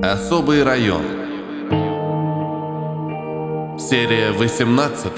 Особый район. Серия 18.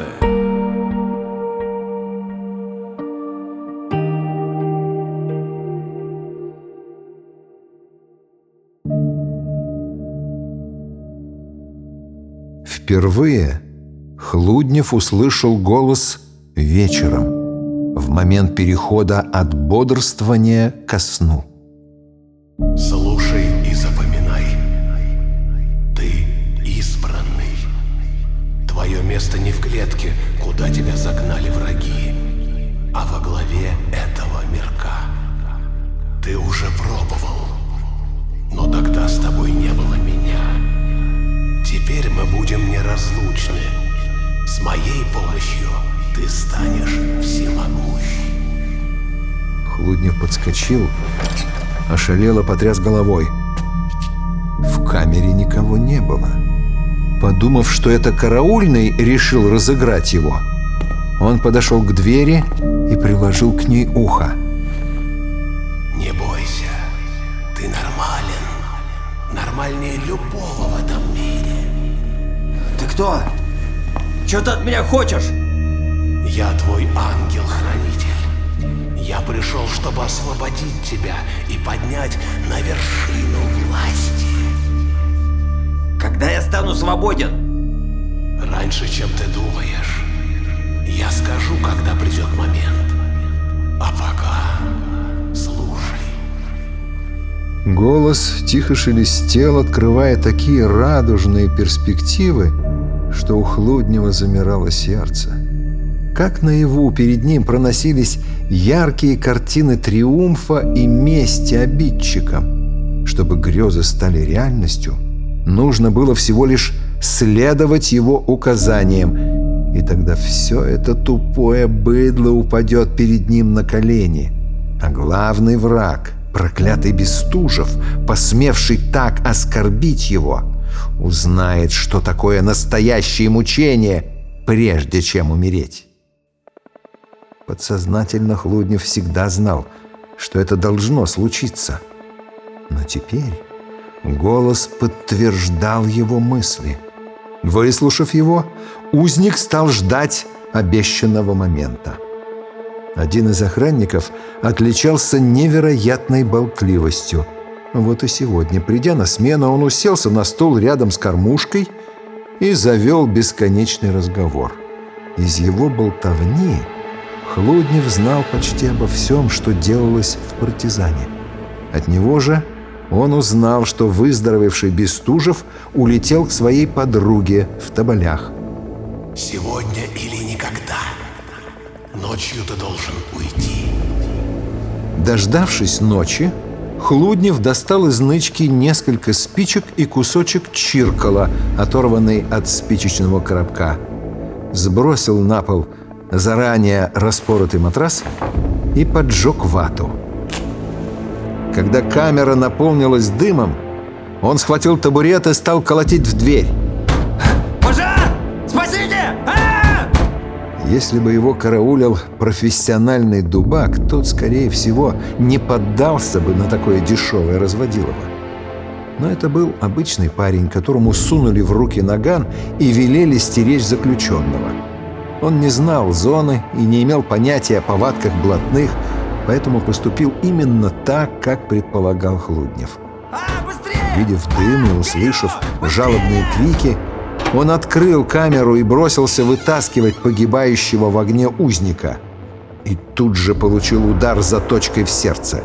Впервые Хлуднев услышал голос вечером, в момент перехода от бодрствования ко сну. Слушай и запоминай. Ты избранный. Твое место не в клетке, куда тебя загнали враги, а во главе этого мирка. Ты уже пробовал, но тогда с тобой не было меня. Теперь мы будем неразлучны. С моей помощью ты станешь всемогущ. Хлуднев подскочил, ошалело потряс головой. В камере никого не было. Подумав, что это караульный решил разыграть его, он подошел к двери и приложил к ней ухо. Не бойся, ты нормален. Нормальнее любого в этом мире. Ты кто? Чего ты от меня хочешь? Я твой ангел-хранитель. Я пришел, чтобы освободить тебя и поднять на вершину власти. Когда я стану свободен? Раньше, чем ты думаешь. Я скажу, когда придет момент. А пока слушай. Голос тихо шелестел, открывая такие радужные перспективы, что у Хлуднева замирало сердце. Как наяву перед ним проносились яркие картины триумфа и мести обидчикам. Чтобы грезы стали реальностью, нужно было всего лишь следовать его указаниям, и тогда все это тупое быдло упадет перед ним на колени. А главный враг, проклятый Бестужев, посмевший так оскорбить его, узнает, что такое настоящее мучение, прежде чем умереть. Подсознательно Хлуднев всегда знал, что это должно случиться. Но теперь голос подтверждал его мысли. Выслушав его, узник стал ждать обещанного момента. Один из охранников отличался невероятной болтливостью. Вот и сегодня, придя на смену, он уселся на стул рядом с кормушкой и завел бесконечный разговор. Из его болтовни Хлуднев знал почти обо всем, что делалось в партизане. От него же он узнал, что выздоровевший Бестужев улетел к своей подруге в Тоболях. Сегодня или никогда. Ночью ты должен уйти. Дождавшись ночи, Хлуднев достал из нычки несколько спичек и кусочек чиркала, оторванный от спичечного коробка. Сбросил на пол заранее распоротый матрас и поджег вату. Когда камера наполнилась дымом, он схватил табурет и стал колотить в дверь. Пожар! Спасите! Если бы его караулил профессиональный дубак, тот, скорее всего, не поддался бы на такое дешевое разводилово. Но это был обычный парень, которому сунули в руки наган и велели стеречь заключенного. Он не знал зоны и не имел понятия о повадках блатных, поэтому поступил именно так, как предполагал Хлуднев. Увидев дым и услышав жалобные крики, он открыл камеру и бросился вытаскивать погибающего в огне узника. И тут же получил удар заточкой в сердце.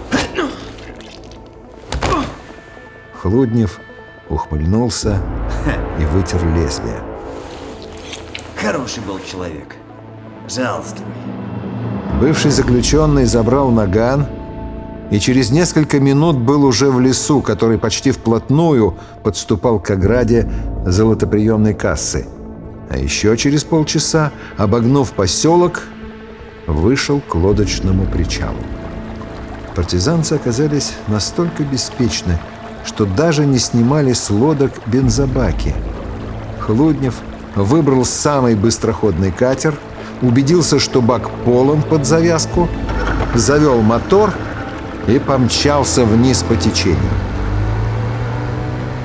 Хлуднев ухмыльнулся и вытер лезвие. Хороший был человек. Жалствуй. Бывший заключенный забрал наган и через несколько минут был уже в лесу, который почти вплотную подступал к ограде золотоприемной кассы. А еще через полчаса, обогнув поселок, вышел к лодочному причалу. Партизанцы оказались настолько беспечны, что даже не снимали с лодок бензобаки. Хлуднев выбрал самый быстроходный катер, убедился, что бак полон под завязку, завел мотор и помчался вниз по течению.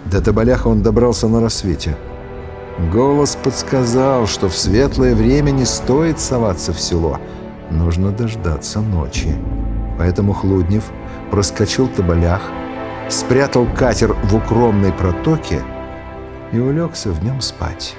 До Тоболяха он добрался на рассвете. Голос подсказал, что в светлое время не стоит соваться в село. Нужно дождаться ночи. Поэтому Хлуднев проскочил Тоболях, спрятал катер в укромной протоке и улегся в нем спать.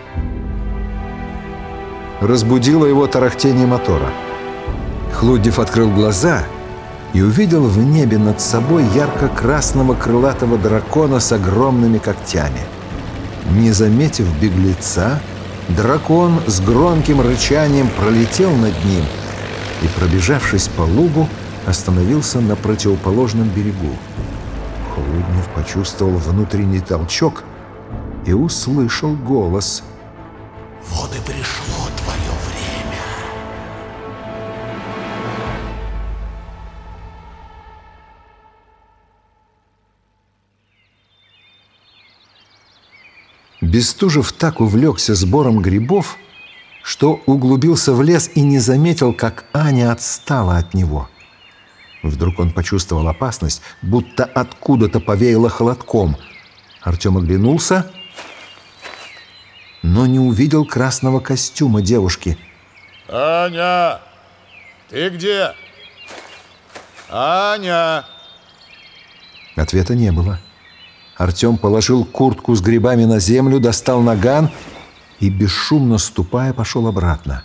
Разбудило его тарахтение мотора. Хлуднев открыл глаза и увидел в небе над собой ярко-красного крылатого дракона с огромными когтями. Не заметив беглеца, дракон с громким рычанием пролетел над ним и, пробежавшись по лугу, остановился на противоположном берегу. Хлуднев почувствовал внутренний толчок и услышал голос. Вот и пришло твое время. Бестужев так увлекся сбором грибов, что углубился в лес и не заметил, как Аня отстала от него. Вдруг он почувствовал опасность, будто откуда-то повеяло холодком. Артем оглянулся, но не увидел красного костюма девушки. «Аня! Ты где? Аня!» Ответа не было. Артем положил куртку с грибами на землю, достал наган и, бесшумно ступая, пошел обратно.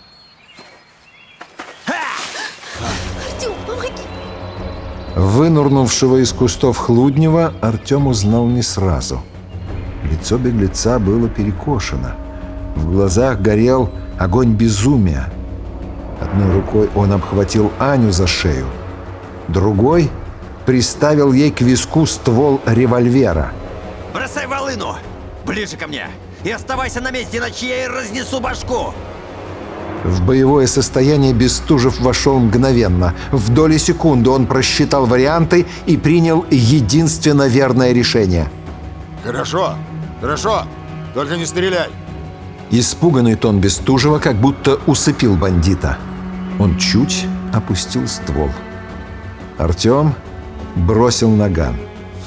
Артем, помоги! Вынурнувшего из кустов Хлуднева Артем узнал не сразу. Лицо беглеца было перекошено. В глазах горел огонь безумия. Одной рукой он обхватил Аню за шею, другой приставил ей к виску ствол револьвера. Бросай волыну! Ближе ко мне! И оставайся на месте, иначе я ей разнесу башку! В боевое состояние Бестужев вошел мгновенно. В доли секунды он просчитал варианты и принял единственно верное решение. «Хорошо, хорошо, только не стреляй!» Испуганный тон Бестужева как будто усыпил бандита. Он чуть опустил ствол. Артем бросил наган.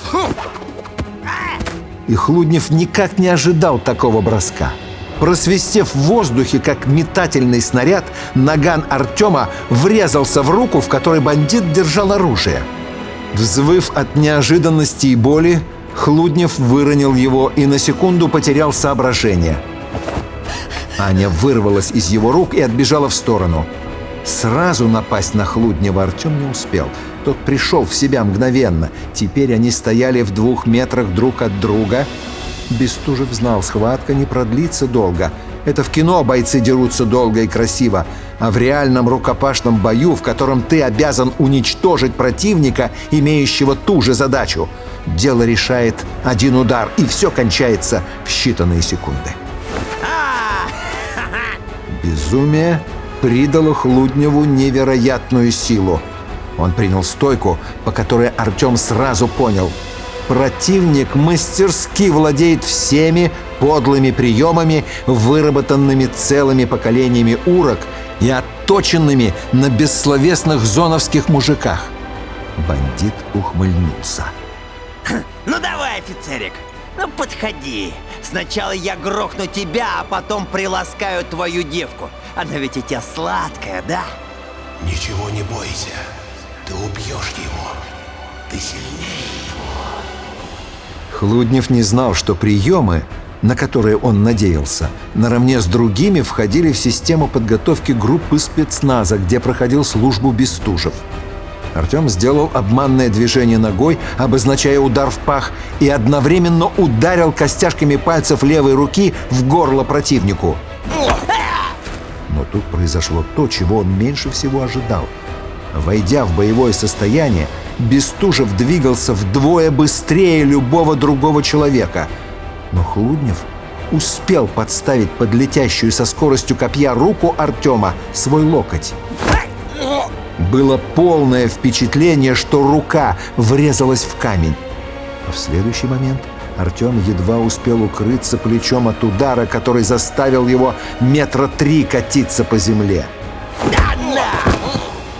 И Хлуднев никак не ожидал такого броска. Просвистев в воздухе, как метательный снаряд, наган Артема врезался в руку, в которой бандит держал оружие. Взвыв от неожиданности и боли, Хлуднев выронил его и на секунду потерял соображение. Аня вырвалась из его рук и отбежала в сторону. Сразу напасть на Хлуднева Артем не успел. Тот пришел в себя мгновенно. Теперь они стояли в 2 метрах друг от друга. Бестужев знал, схватка не продлится долго. Это в кино бойцы дерутся долго и красиво. А в реальном рукопашном бою, в котором ты обязан уничтожить противника, имеющего ту же задачу, дело решает один удар, и все кончается в считанные секунды. Безумие придало Хлудневу невероятную силу. Он принял стойку, по которой Артем сразу понял: противник мастерски владеет всеми подлыми приемами, выработанными целыми поколениями урок и отточенными на бессловесных зоновских мужиках. Бандит ухмыльнулся. Ну давай, офицерик, ну подходи. Сначала я грохну тебя, а потом приласкаю твою девку. Она ведь у тебя сладкая, да? Ничего не бойся. Ты убьешь его. Ты сильнее его. Хлуднев не знал, что приемы, на которые он надеялся, наравне с другими входили в систему подготовки группы спецназа, где проходил службу Бестужев. Артем сделал обманное движение ногой, обозначая удар в пах, и одновременно ударил костяшками пальцев левой руки в горло противнику. Но тут произошло то, чего он меньше всего ожидал. Войдя в боевое состояние, Бестужев двигался вдвое быстрее любого другого человека. Но Хлуднев успел подставить под летящую со скоростью копья руку Артема свой локоть. Было полное впечатление, что рука врезалась в камень. А в следующий момент Артем едва успел укрыться плечом от удара, который заставил его 3 метра катиться по земле.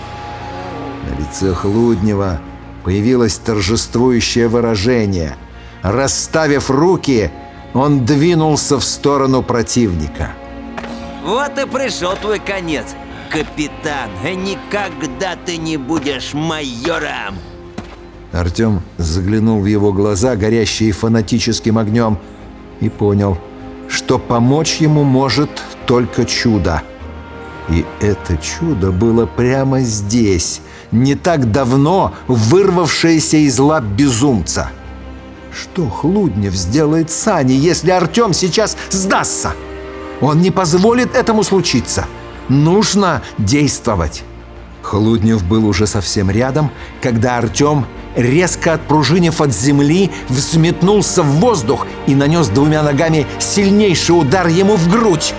На лице Хлуднева появилось торжествующее выражение. Расставив руки, он двинулся в сторону противника. Вот и пришел твой конец, капитан. Никогда ты не будешь майором. Артем заглянул в его глаза, горящие фанатическим огнем, и понял, что помочь ему может только чудо. И это чудо было прямо здесь, не так давно вырвавшееся из лап безумца. Что Хлуднев сделает с Аней, если Артем сейчас сдастся? Он не позволит этому случиться. Нужно действовать. Хлуднев был уже совсем рядом, когда Артем, резко отпружинив от земли, взметнулся в воздух и нанес двумя ногами сильнейший удар ему в грудь,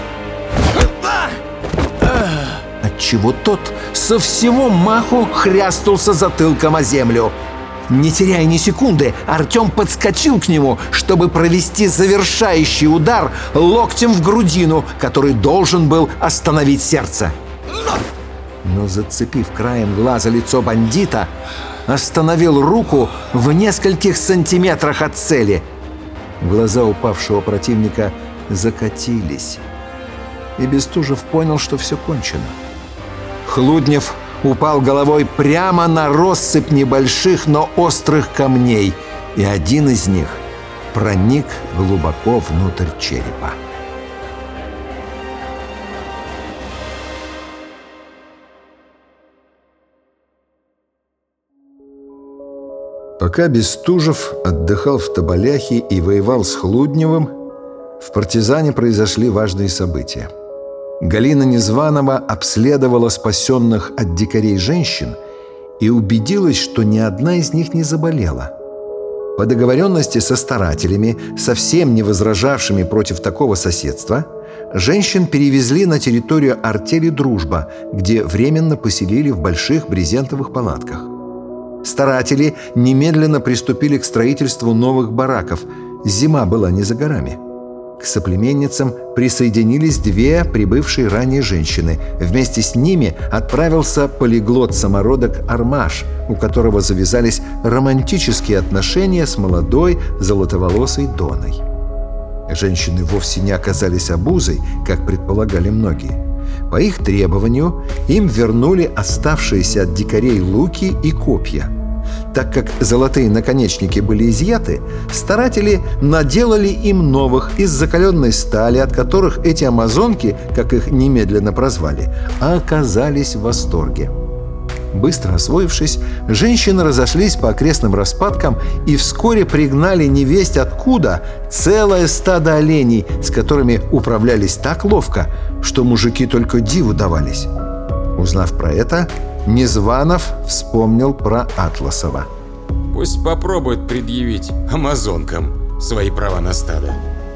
отчего тот со всего маху хрястнулся затылком о землю. Не теряя ни секунды, Артем подскочил к нему, чтобы провести завершающий удар локтем в грудину, который должен был остановить сердце. Но, зацепив краем глаза лицо бандита, остановил руку в нескольких сантиметрах от цели. Глаза упавшего противника закатились, и Бестужев понял, что все кончено. Хлуднев упал головой прямо на россыпь небольших, но острых камней, и один из них проник глубоко внутрь черепа. Пока Бестужев отдыхал в Тоболяхе и воевал с Хлудневым, в партизане произошли важные события. Галина Незванова обследовала спасенных от дикарей женщин и убедилась, что ни одна из них не заболела. По договоренности со старателями, совсем не возражавшими против такого соседства, женщин перевезли на территорию артели «Дружба», где временно поселили в больших брезентовых палатках. Старатели немедленно приступили к строительству новых бараков. Зима была не за горами. К соплеменницам присоединились две прибывшие ранее женщины. Вместе с ними отправился полиглот-самородок Армаш, у которого завязались романтические отношения с молодой золотоволосой Доной. Женщины вовсе не оказались обузой, как предполагали многие. По их требованию им вернули оставшиеся от дикарей луки и копья. Так как золотые наконечники были изъяты, старатели наделали им новых из закаленной стали, от которых эти амазонки, как их немедленно прозвали, оказались в восторге. Быстро освоившись, женщины разошлись по окрестным распадкам и вскоре пригнали невесть откуда целое стадо оленей, с которыми управлялись так ловко, что мужики только диву давались. Узнав про это, Незванов вспомнил про Атласова. Пусть попробует предъявить амазонкам свои права на стадо.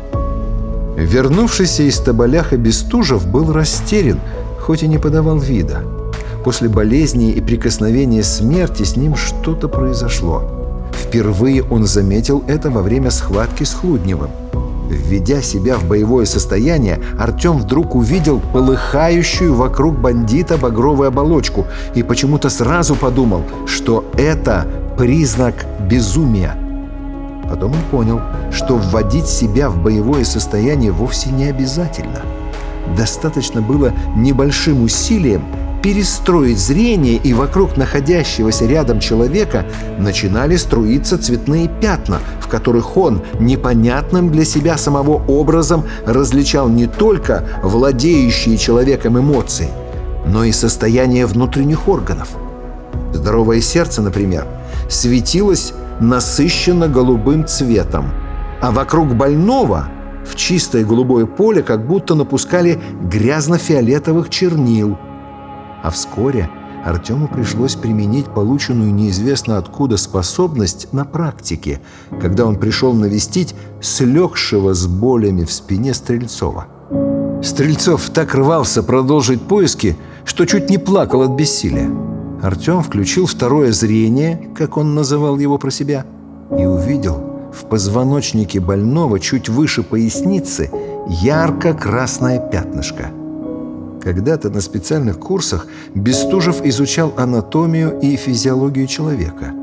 Вернувшийся из Тоболяха Бестужев был растерян, хоть и не подавал вида. После болезни и прикосновения смерти с ним что-то произошло. Впервые он заметил это во время схватки с Хлудневым. Введя себя в боевое состояние, Артем вдруг увидел полыхающую вокруг бандита багровую оболочку и почему-то сразу подумал, что это признак безумия. Потом он понял, что вводить себя в боевое состояние вовсе не обязательно. Достаточно было небольшим усилием перестроить зрение, и вокруг находящегося рядом человека начинали струиться цветные пятна, в которых он непонятным для себя самого образом различал не только владеющие человеком эмоции, но и состояние внутренних органов. Здоровое сердце, например, светилось насыщенно голубым цветом, а вокруг больного в чистое голубое поле как будто напускали грязно-фиолетовых чернил. А вскоре Артему пришлось применить полученную неизвестно откуда способность на практике, когда он пришел навестить слегшего с болями в спине Стрельцова. Стрельцов так рвался продолжить поиски, что чуть не плакал от бессилия. Артем включил второе зрение, как он называл его про себя, и увидел в позвоночнике больного чуть выше поясницы ярко-красное пятнышко. Когда-то на специальных курсах Бестужев изучал анатомию и физиологию человека.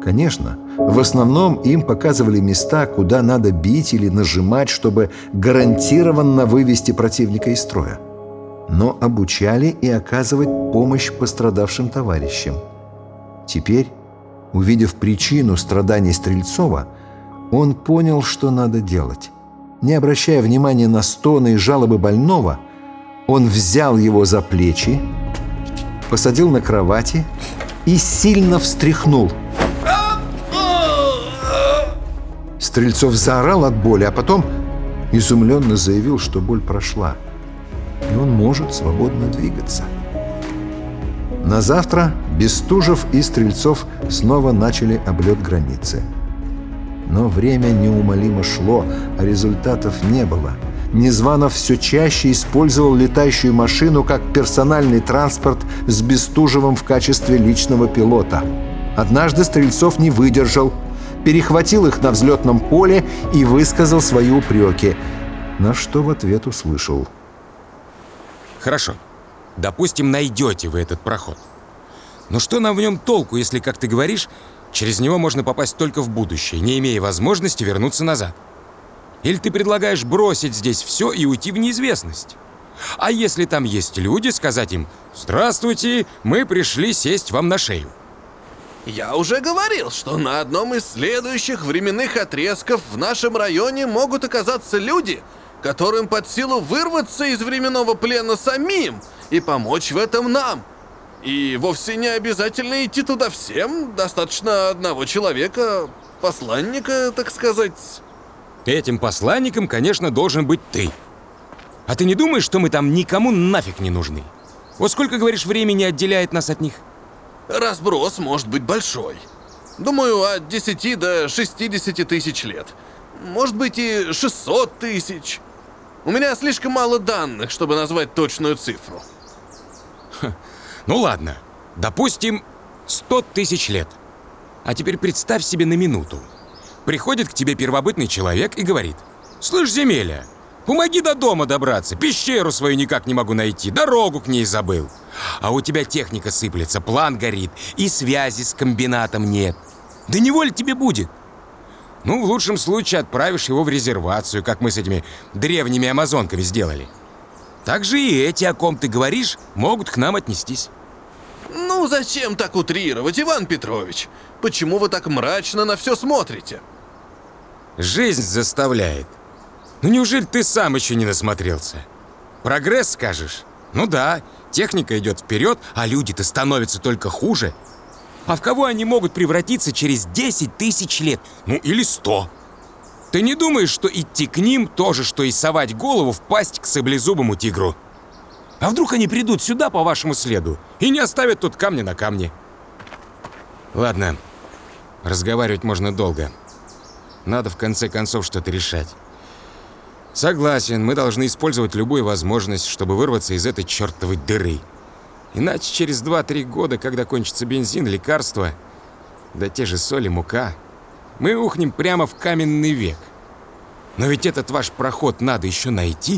Конечно, в основном им показывали места, куда надо бить или нажимать, чтобы гарантированно вывести противника из строя. Но обучали и оказывать помощь пострадавшим товарищам. Теперь, увидев причину страданий Стрельцова, он понял, что надо делать. Не обращая внимания на стоны и жалобы больного, он взял его за плечи, посадил на кровати и сильно встряхнул. Стрельцов заорал от боли, а потом изумленно заявил, что боль прошла, и он может свободно двигаться. На завтра Бестужев и Стрельцов снова начали облет границы. Но время неумолимо шло, а результатов не было. Незванов все чаще использовал летающую машину как персональный транспорт с Бестужевым в качестве личного пилота. Однажды Стрельцов не выдержал, перехватил их на взлетном поле и высказал свои упреки, на что в ответ услышал: Хорошо. Допустим, найдете вы этот проход. Но что нам в нем толку, если, как ты говоришь, через него можно попасть только в будущее, не имея возможности вернуться назад? Или ты предлагаешь бросить здесь все и уйти в неизвестность? А если там есть люди, сказать им: «Здравствуйте, мы пришли сесть вам на шею». Я уже говорил, что на одном из следующих временных отрезков в нашем районе могут оказаться люди, которым под силу вырваться из временного плена самим и помочь в этом нам. И вовсе не обязательно идти туда всем, достаточно одного человека, посланника, так сказать. Этим посланником, конечно, должен быть ты. А ты не думаешь, что мы там никому нафиг не нужны? Вот сколько, говоришь, времени отделяет нас от них? Разброс может быть большой. Думаю, от 10 до 60 тысяч лет. Может быть и 600 тысяч. У меня слишком мало данных, чтобы назвать точную цифру. Ну ладно, допустим, 100 тысяч лет. А теперь представь себе на минуту. Приходит к тебе первобытный человек и говорит: «Слышь, земеля, помоги до дома добраться, пещеру свою никак не могу найти, дорогу к ней забыл. А у тебя техника сыплется, план горит, и связи с комбинатом нет. Да неволь тебе будет». Ну, в лучшем случае отправишь его в резервацию, как мы с этими древними амазонками сделали. Так же и эти, о ком ты говоришь, могут к нам отнестись. Ну, зачем так утрировать, Иван Петрович? Почему вы так мрачно на все смотрите? Жизнь заставляет. Ну неужели ты сам еще не насмотрелся? Прогресс, скажешь? Ну да, техника идет вперед, а люди-то становятся только хуже. А в кого они могут превратиться через 10 тысяч лет? Ну или 100. Ты не думаешь, что идти к ним то же, что и совать голову в пасть к саблезубому тигру? А вдруг они придут сюда по вашему следу и не оставят тут камня на камне? Ладно, разговаривать можно долго. Надо в конце концов что-то решать. Согласен, мы должны использовать любую возможность, чтобы вырваться из этой чертовой дыры. Иначе через 2-3 года, когда кончится бензин, лекарства, да те же соль и мука, мы ухнем прямо в каменный век. Но ведь этот ваш проход надо еще найти.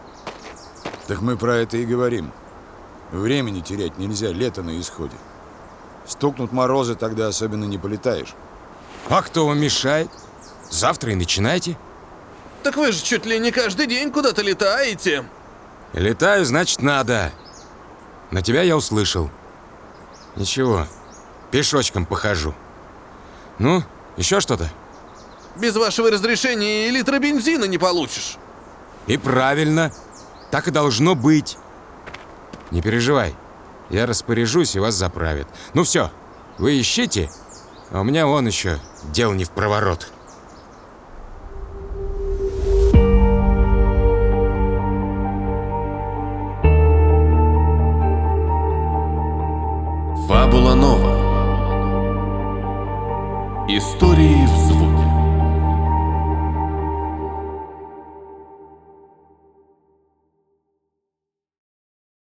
Так мы про это и говорим. Времени терять нельзя, лето на исходе. Стукнут морозы, тогда особенно не полетаешь. А кто вам мешает? Завтра и начинайте. Так вы же чуть ли не каждый день куда-то летаете. Летаю, значит, надо. На тебя я услышал. Ничего, пешочком похожу. Ну, еще что-то? Без вашего разрешения и литра бензина не получишь. И правильно. Так и должно быть. Не переживай. Я распоряжусь, и вас заправят. Ну все, вы ищите, а у меня вон еще дел не в проворот. Фабула Нова. Истории в звуке.